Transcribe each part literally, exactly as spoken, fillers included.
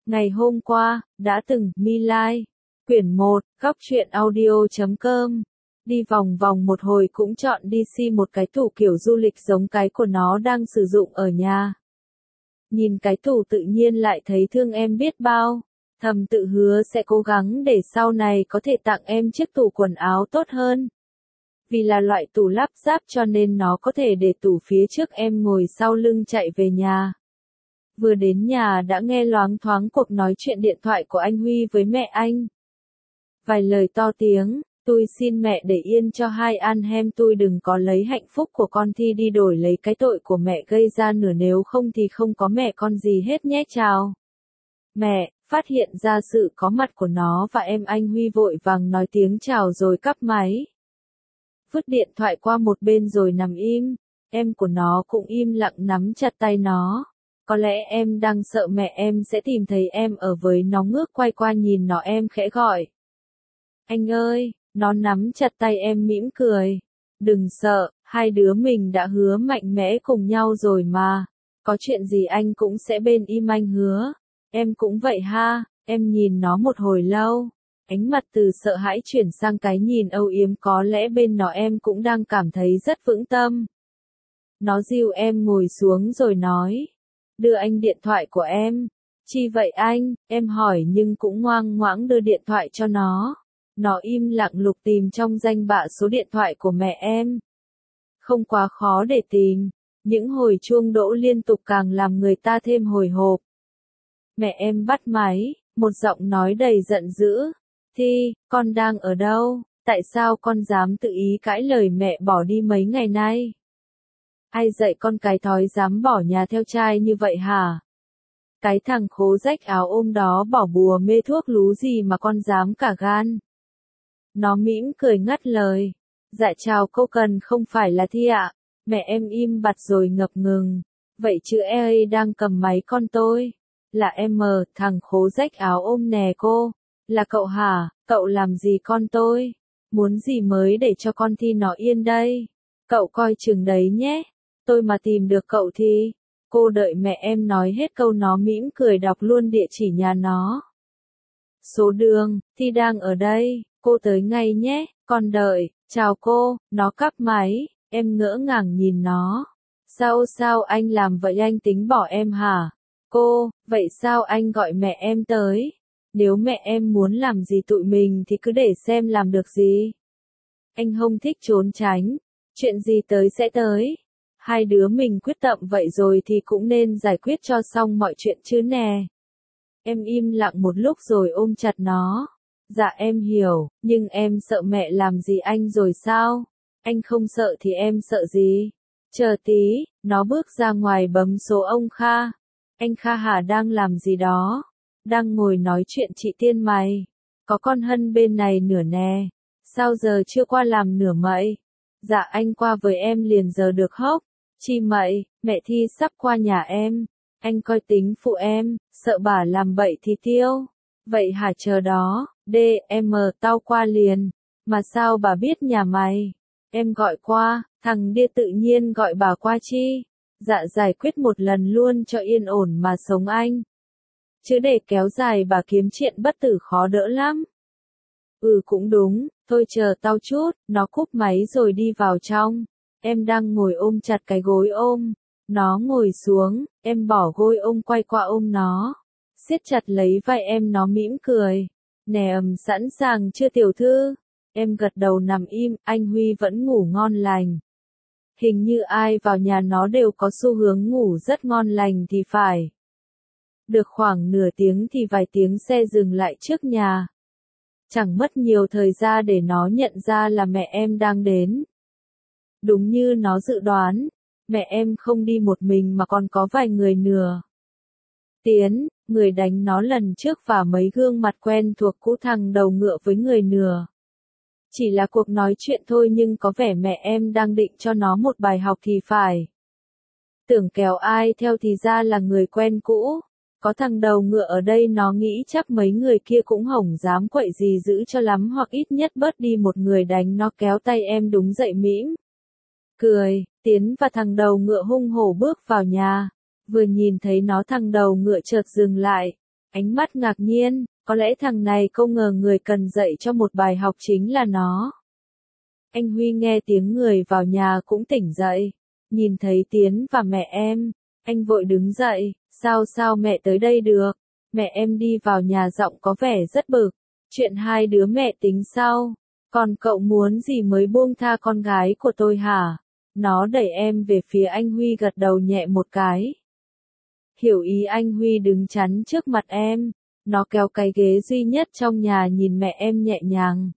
Ngày hôm qua, đã từng, My Lai. Quyển một, góc truyện audio chấm com. Đi vòng vòng một hồi cũng chọn đi si một cái tủ kiểu du lịch giống cái của nó đang sử dụng ở nhà. Nhìn cái tủ tự nhiên lại thấy thương em biết bao. Thầm tự hứa sẽ cố gắng để sau này có thể tặng em chiếc tủ quần áo tốt hơn. Vì là loại tủ lắp ráp cho nên nó có thể để tủ phía trước em ngồi sau lưng chạy về nhà. Vừa đến nhà đã nghe loáng thoáng cuộc nói chuyện điện thoại của anh Huy với mẹ anh. Vài lời to tiếng, tôi xin mẹ để yên cho hai anh em tôi đừng có lấy hạnh phúc của con Thi đi đổi lấy cái tội của mẹ gây ra nữa, nếu không thì không có mẹ con gì hết nhé chào. Mẹ, phát hiện ra sự có mặt của nó và em anh Huy vội vàng nói tiếng chào rồi cắp máy. Vứt điện thoại qua một bên rồi nằm im, em của nó cũng im lặng nắm chặt tay nó. Có lẽ em đang sợ mẹ em sẽ tìm thấy em ở với nó, ngước quay qua nhìn nó em khẽ gọi. Anh ơi, nó nắm chặt tay em mỉm cười. Đừng sợ, hai đứa mình đã hứa mạnh mẽ cùng nhau rồi mà. Có chuyện gì anh cũng sẽ bên im anh hứa. Em cũng vậy ha, em nhìn nó một hồi lâu. Ánh mặt từ sợ hãi chuyển sang cái nhìn âu yếm, có lẽ bên nó em cũng đang cảm thấy rất vững tâm. Nó dìu em ngồi xuống rồi nói. Đưa anh điện thoại của em. Chi vậy anh, em hỏi nhưng cũng ngoan ngoãn đưa điện thoại cho nó. Nó im lặng lục tìm trong danh bạ số điện thoại của mẹ em. Không quá khó để tìm, những hồi chuông đỗ liên tục càng làm người ta thêm hồi hộp. Mẹ em bắt máy, một giọng nói đầy giận dữ. Thi, con đang ở đâu? Tại sao con dám tự ý cãi lời mẹ bỏ đi mấy ngày nay? Ai dạy con cái thói dám bỏ nhà theo trai như vậy hả? Cái thằng khố rách áo ôm đó bỏ bùa mê thuốc lú gì mà con dám cả gan? Nó mỉm cười ngắt lời. Dạ chào cô, cần không phải là Thi ạ. Mẹ em im bặt rồi ngập ngừng. Vậy chứ e a đang cầm máy con tôi. Là em, thằng khố rách áo ôm nè cô. Là cậu hả? Cậu làm gì con tôi? Muốn gì mới để cho con Thi nó yên đây? Cậu coi chừng đấy nhé. Tôi mà tìm được cậu thì... Cô đợi mẹ em nói hết câu nó mỉm cười đọc luôn địa chỉ nhà nó. Số đường, Thi đang ở đây, cô tới ngay nhé, con đợi, chào cô, nó cắp máy, em ngỡ ngàng nhìn nó. Sao sao anh làm vậy, anh tính bỏ em hả? Cô, vậy sao anh gọi mẹ em tới? Nếu mẹ em muốn làm gì tụi mình thì cứ để xem làm được gì. Anh không thích trốn tránh, chuyện gì tới sẽ tới. Hai đứa mình quyết tâm vậy rồi thì cũng nên giải quyết cho xong mọi chuyện chứ nè. Em im lặng một lúc rồi ôm chặt nó. Dạ em hiểu, nhưng em sợ mẹ làm gì anh rồi sao? Anh không sợ thì em sợ gì? Chờ tí, nó bước ra ngoài bấm số ông Kha. Anh Kha hả, đang làm gì đó? Đang ngồi nói chuyện chị Tiên mày. Có con Hân bên này nửa nè. Sao giờ chưa qua làm nửa mậy? Dạ anh qua với em liền giờ được hốc. Chi mậy, mẹ Thi sắp qua nhà em. Anh coi tính phụ em, sợ bà làm bậy thì tiêu. Vậy hả, chờ đó, đê em tao qua liền. Mà sao bà biết nhà mày? Em gọi qua, thằng đia tự nhiên gọi bà qua chi? Dạ giải quyết một lần luôn cho yên ổn mà sống anh. Chứ để kéo dài bà kiếm chuyện bất tử khó đỡ lắm. Ừ cũng đúng, thôi chờ tao chút, nó cúp máy rồi đi vào trong. Em đang ngồi ôm chặt cái gối ôm. Nó ngồi xuống, em bỏ gối ôm quay qua ôm nó. Siết chặt lấy vai em, nó mỉm cười. Nè ầm, sẵn sàng chưa tiểu thư? Em gật đầu nằm im, anh Huy vẫn ngủ ngon lành. Hình như ai vào nhà nó đều có xu hướng ngủ rất ngon lành thì phải. Được khoảng nửa tiếng thì vài tiếng xe dừng lại trước nhà. Chẳng mất nhiều thời gian để nó nhận ra là mẹ em đang đến. Đúng như nó dự đoán, mẹ em không đi một mình mà còn có vài người nữa. Tiến, người đánh nó lần trước, và mấy gương mặt quen thuộc cũ, thằng đầu ngựa với người nửa. Chỉ là cuộc nói chuyện thôi nhưng có vẻ mẹ em đang định cho nó một bài học thì phải. Tưởng kéo ai theo thì ra là người quen cũ. Có thằng đầu ngựa ở đây nó nghĩ chắc mấy người kia cũng hổng dám quậy gì dữ cho lắm, hoặc ít nhất bớt đi một người đánh nó. Kéo tay em đúng dậy mỉm cười, Tiến và thằng đầu ngựa hung hổ bước vào nhà. Vừa nhìn thấy nó, thằng đầu ngựa chợt dừng lại. Ánh mắt ngạc nhiên, có lẽ thằng này không ngờ người cần dạy cho một bài học chính là nó. Anh Huy nghe tiếng người vào nhà cũng tỉnh dậy. Nhìn thấy Tiến và mẹ em, anh vội đứng dậy, sao sao mẹ tới đây được, mẹ em đi vào nhà giọng có vẻ rất bực, chuyện hai đứa mẹ tính sau, còn cậu muốn gì mới buông tha con gái của tôi hả? Nó đẩy em về phía anh Huy gật đầu nhẹ một cái. Hiểu ý anh Huy đứng chắn trước mặt em, nó kéo cái ghế duy nhất trong nhà nhìn mẹ em nhẹ nhàng.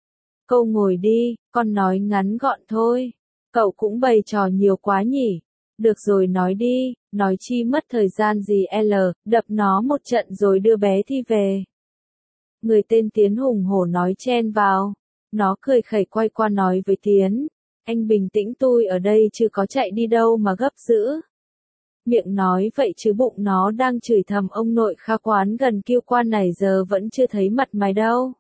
Cậu ngồi đi, con nói ngắn gọn thôi. Cậu cũng bày trò nhiều quá nhỉ. Được rồi nói đi, nói chi mất thời gian gì L, đập nó một trận rồi đưa bé Thi về. Người tên Tiến hùng hổ nói chen vào. Nó cười khẩy quay qua nói với Tiến. Anh bình tĩnh, tôi ở đây chứ có chạy đi đâu mà gấp dữ. Miệng nói vậy chứ bụng nó đang chửi thầm ông nội Kha quán gần kiêu quan này giờ vẫn chưa thấy mặt mày đâu.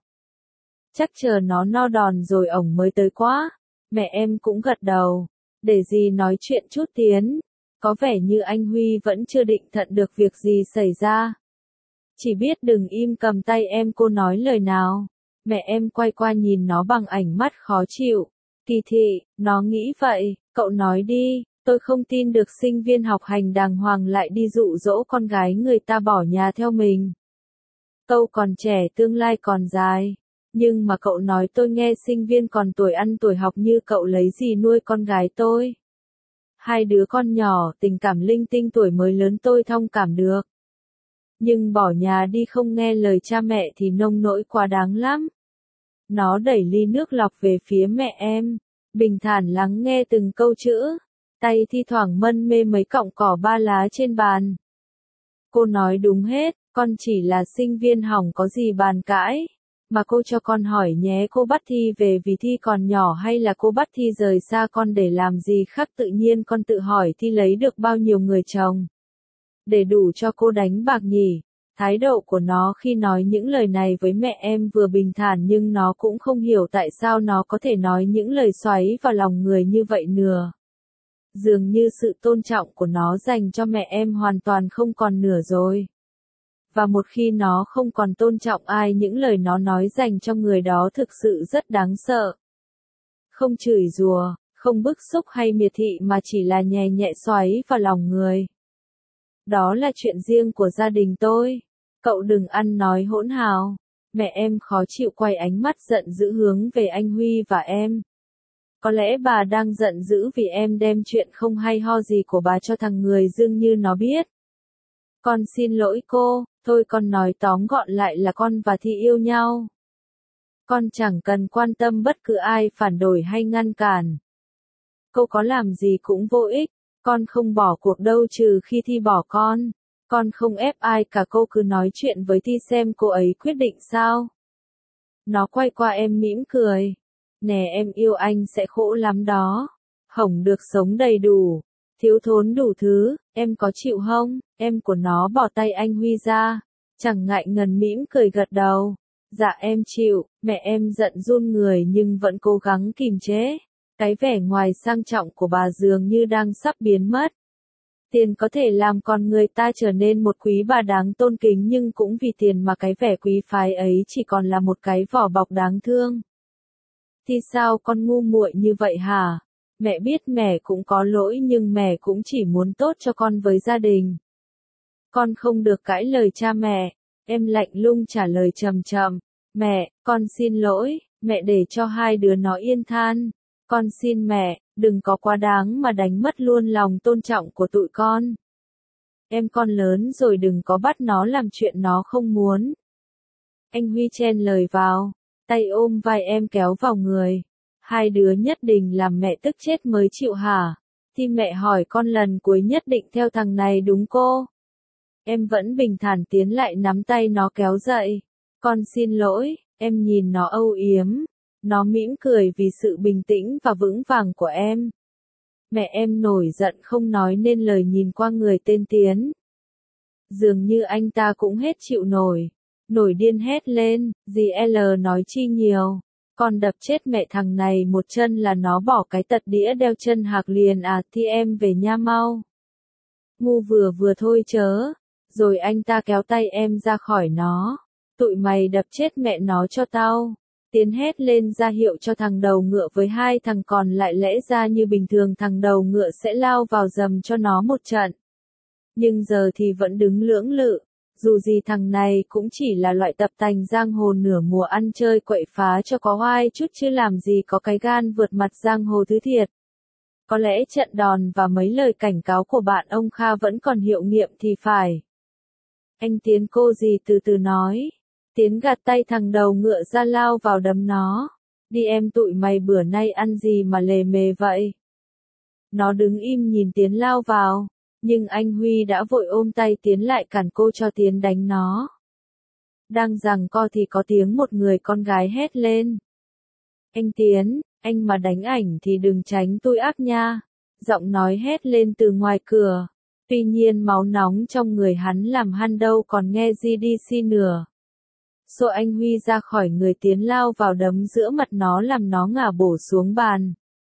Chắc chờ nó no đòn rồi ổng mới tới quá. Mẹ em cũng gật đầu. Để gì nói chuyện chút Tiến. Có vẻ như anh Huy vẫn chưa định thận được việc gì xảy ra. Chỉ biết đừng im cầm tay em, cô nói lời nào. Mẹ em quay qua nhìn nó bằng ánh mắt khó chịu. Kỳ thị, nó nghĩ vậy, cậu nói đi, tôi không tin được sinh viên học hành đàng hoàng lại đi dụ dỗ con gái người ta bỏ nhà theo mình. Cậu còn trẻ, tương lai còn dài. Nhưng mà cậu nói tôi nghe sinh viên còn tuổi ăn tuổi học như cậu lấy gì nuôi con gái tôi. Hai đứa con nhỏ, tình cảm linh tinh tuổi mới lớn tôi thông cảm được. Nhưng bỏ nhà đi không nghe lời cha mẹ thì nông nỗi quá đáng lắm. Nó đẩy ly nước lọc về phía mẹ em, bình thản lắng nghe từng câu chữ, tay thi thoảng mân mê mấy cọng cỏ ba lá trên bàn. Cô nói đúng hết, con chỉ là sinh viên hỏng có gì bàn cãi. Mà cô cho con hỏi nhé, cô bắt Thi về vì Thi còn nhỏ hay là cô bắt Thi rời xa con để làm gì khác? Tự nhiên con tự hỏi Thi lấy được bao nhiêu người chồng để đủ cho cô đánh bạc nhỉ? Thái độ của nó khi nói những lời này với mẹ em vừa bình thản nhưng nó cũng không hiểu tại sao nó có thể nói những lời xoáy vào lòng người như vậy nữa. Dường như sự tôn trọng của nó dành cho mẹ em hoàn toàn không còn nửa rồi. Và một khi nó không còn tôn trọng ai, những lời nó nói dành cho người đó thực sự rất đáng sợ. Không chửi rủa, không bức xúc hay miệt thị mà chỉ là nhẹ nhẹ xoáy vào lòng người. Đó là chuyện riêng của gia đình tôi. Cậu đừng ăn nói hỗn hào. Mẹ em khó chịu quay ánh mắt giận dữ hướng về anh Huy và em. Có lẽ bà đang giận dữ vì em đem chuyện không hay ho gì của bà cho thằng người Dương Như nó biết. Con xin lỗi cô, thôi con nói tóm gọn lại là con và Thi yêu nhau. Con chẳng cần quan tâm bất cứ ai phản đối hay ngăn cản. Cô có làm gì cũng vô ích, con không bỏ cuộc đâu trừ khi Thi bỏ con. Con không ép ai cả, cô cứ nói chuyện với Thi xem cô ấy quyết định sao. Nó quay qua em mỉm cười. Nè em yêu anh sẽ khổ lắm đó. Hổng được sống đầy đủ. Thiếu thốn đủ thứ, em có chịu không? Em của nó bỏ tay anh Huy ra. Chẳng ngại ngần mỉm cười gật đầu. Dạ em chịu, mẹ em giận run người nhưng vẫn cố gắng kìm chế. Cái vẻ ngoài sang trọng của bà dường như đang sắp biến mất. Tiền có thể làm con người ta trở nên một quý bà đáng tôn kính nhưng cũng vì tiền mà cái vẻ quý phái ấy chỉ còn là một cái vỏ bọc đáng thương. Thì sao con ngu muội như vậy hả? Mẹ biết mẹ cũng có lỗi nhưng mẹ cũng chỉ muốn tốt cho con với gia đình. Con không được cãi lời cha mẹ. Em lạnh lùng trả lời trầm trầm. Mẹ, con xin lỗi, mẹ để cho hai đứa nó yên than. Con xin mẹ, đừng có quá đáng mà đánh mất luôn lòng tôn trọng của tụi con. Em con lớn rồi đừng có bắt nó làm chuyện nó không muốn. Anh Huy chen lời vào, tay ôm vai em kéo vào người. Hai đứa nhất định làm mẹ tức chết mới chịu hả? Thì mẹ hỏi con lần cuối nhất định theo thằng này đúng cô? Em vẫn bình thản tiến lại nắm tay nó kéo dậy. Con xin lỗi, em nhìn nó âu yếm. Nó mỉm cười vì sự bình tĩnh và vững vàng của em. Mẹ em nổi giận không nói nên lời nhìn qua người tên Tiến. Dường như anh ta cũng hết chịu nổi. Nổi điên hét lên, dì L nói chi nhiều. Con đập chết mẹ thằng này một chân là nó bỏ cái tật đĩa đeo chân hạc liền à, thì em về nha mau. Ngu vừa vừa thôi chớ. Rồi anh ta kéo tay em ra khỏi nó. Tụi mày đập chết mẹ nó cho tao. Tiến hét lên ra hiệu cho thằng đầu ngựa với hai thằng còn lại, lẽ ra như bình thường thằng đầu ngựa sẽ lao vào dầm cho nó một trận. Nhưng giờ thì vẫn đứng lưỡng lự. Dù gì thằng này cũng chỉ là loại tập tành giang hồ nửa mùa ăn chơi quậy phá cho có oai chút chứ làm gì có cái gan vượt mặt giang hồ thứ thiệt. Có lẽ trận đòn và mấy lời cảnh cáo của bạn ông Kha vẫn còn hiệu nghiệm thì phải. Anh Tiến cô gì từ từ nói. Tiến gạt tay thằng đầu ngựa ra lao vào đấm nó. Đi em, tụi mày bữa nay ăn gì mà lề mề vậy? Nó đứng im nhìn Tiến lao vào. Nhưng anh Huy đã vội ôm tay Tiến lại cản cô cho Tiến đánh nó. Đang giằng co thì có tiếng một người con gái hét lên. Anh Tiến, anh mà đánh ảnh thì đừng tránh tôi ác nha. Giọng nói hét lên từ ngoài cửa. Tuy nhiên máu nóng trong người hắn làm hắn đâu còn nghe gì đi xi nửa. Xô anh Huy ra khỏi người Tiến lao vào đấm giữa mặt nó làm nó ngả bổ xuống bàn.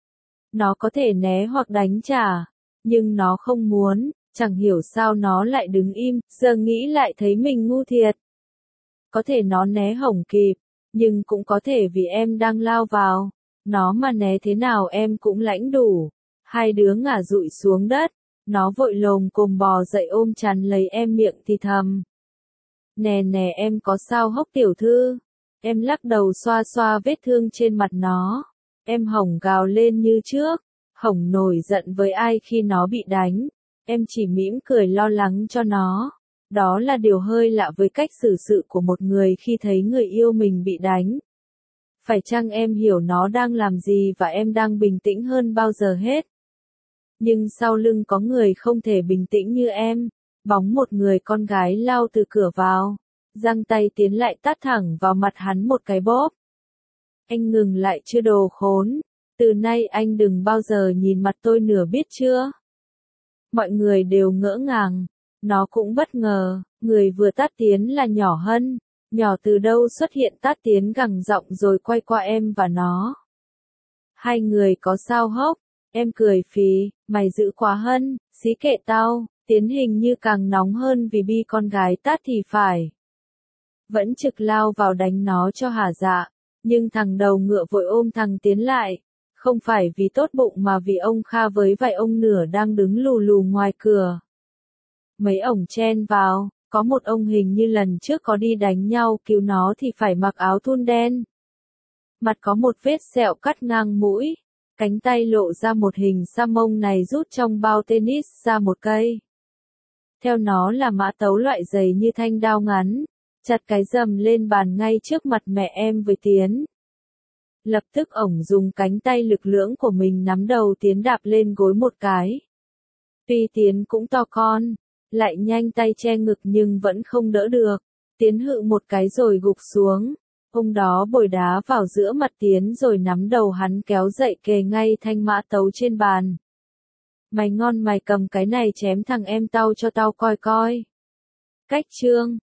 Nó có thể né hoặc đánh trả. Nhưng nó không muốn, chẳng hiểu sao nó lại đứng im, giờ nghĩ lại thấy mình ngu thiệt. Có thể nó né hổng kịp, nhưng cũng có thể vì em đang lao vào. Nó mà né thế nào em cũng lãnh đủ. Hai đứa ngả dụi xuống đất. Nó vội lồm cồm bò dậy ôm chắn lấy em, miệng thì thầm. Nè nè em có sao hốc tiểu thư? Em lắc đầu xoa xoa vết thương trên mặt nó. Em Hồng gào lên như trước. Hồng nổi giận với ai khi nó bị đánh. Em chỉ mỉm cười lo lắng cho nó. Đó là điều hơi lạ với cách xử sự của một người khi thấy người yêu mình bị đánh. Phải chăng em hiểu nó đang làm gì và em đang bình tĩnh hơn bao giờ hết? Nhưng sau lưng có người không thể bình tĩnh như em. Bóng một người con gái lao từ cửa vào. Giang tay Tiến lại tát thẳng vào mặt hắn một cái bóp. Anh ngừng lại chưa đồ khốn. Từ nay anh đừng bao giờ nhìn mặt tôi nữa biết chưa? Mọi người đều ngỡ ngàng. Nó cũng bất ngờ. Người vừa tát Tiến là Nhỏ Hân. Nhỏ từ đâu xuất hiện tát Tiến gằn giọng rồi quay qua em và nó. Hai người có sao hốc? Em cười phì. Mày dữ quá Hân. Xí kệ tao. Tiến hình như càng nóng hơn vì bị con gái tát thì phải. Vẫn trực lao vào đánh nó cho hả dạ. Nhưng thằng đầu ngựa vội ôm thằng Tiến lại. Không phải vì tốt bụng mà vì ông Kha với vài ông nửa đang đứng lù lù ngoài cửa. Mấy ổng chen vào. Có một ông hình như lần trước có đi đánh nhau cứu nó thì phải mặc áo thun đen. Mặt có một vết sẹo cắt ngang mũi. Cánh tay lộ ra một hình xăm, ông này rút trong bao tennis ra một cây. Theo nó là mã tấu loại dày như thanh đao ngắn. Chặt cái rầm lên bàn ngay trước mặt mẹ em với Tiến. Lập tức ổng dùng cánh tay lực lưỡng của mình nắm đầu Tiến đạp lên gối một cái. Tuy Tiến cũng to con, lại nhanh tay che ngực nhưng vẫn không đỡ được. Tiến hự một cái rồi gục xuống. Ông đó bồi đá vào giữa mặt Tiến rồi nắm đầu hắn kéo dậy kề ngay thanh mã tấu trên bàn. Mày ngon mày cầm cái này chém thằng em tao cho tao coi coi. Cách chương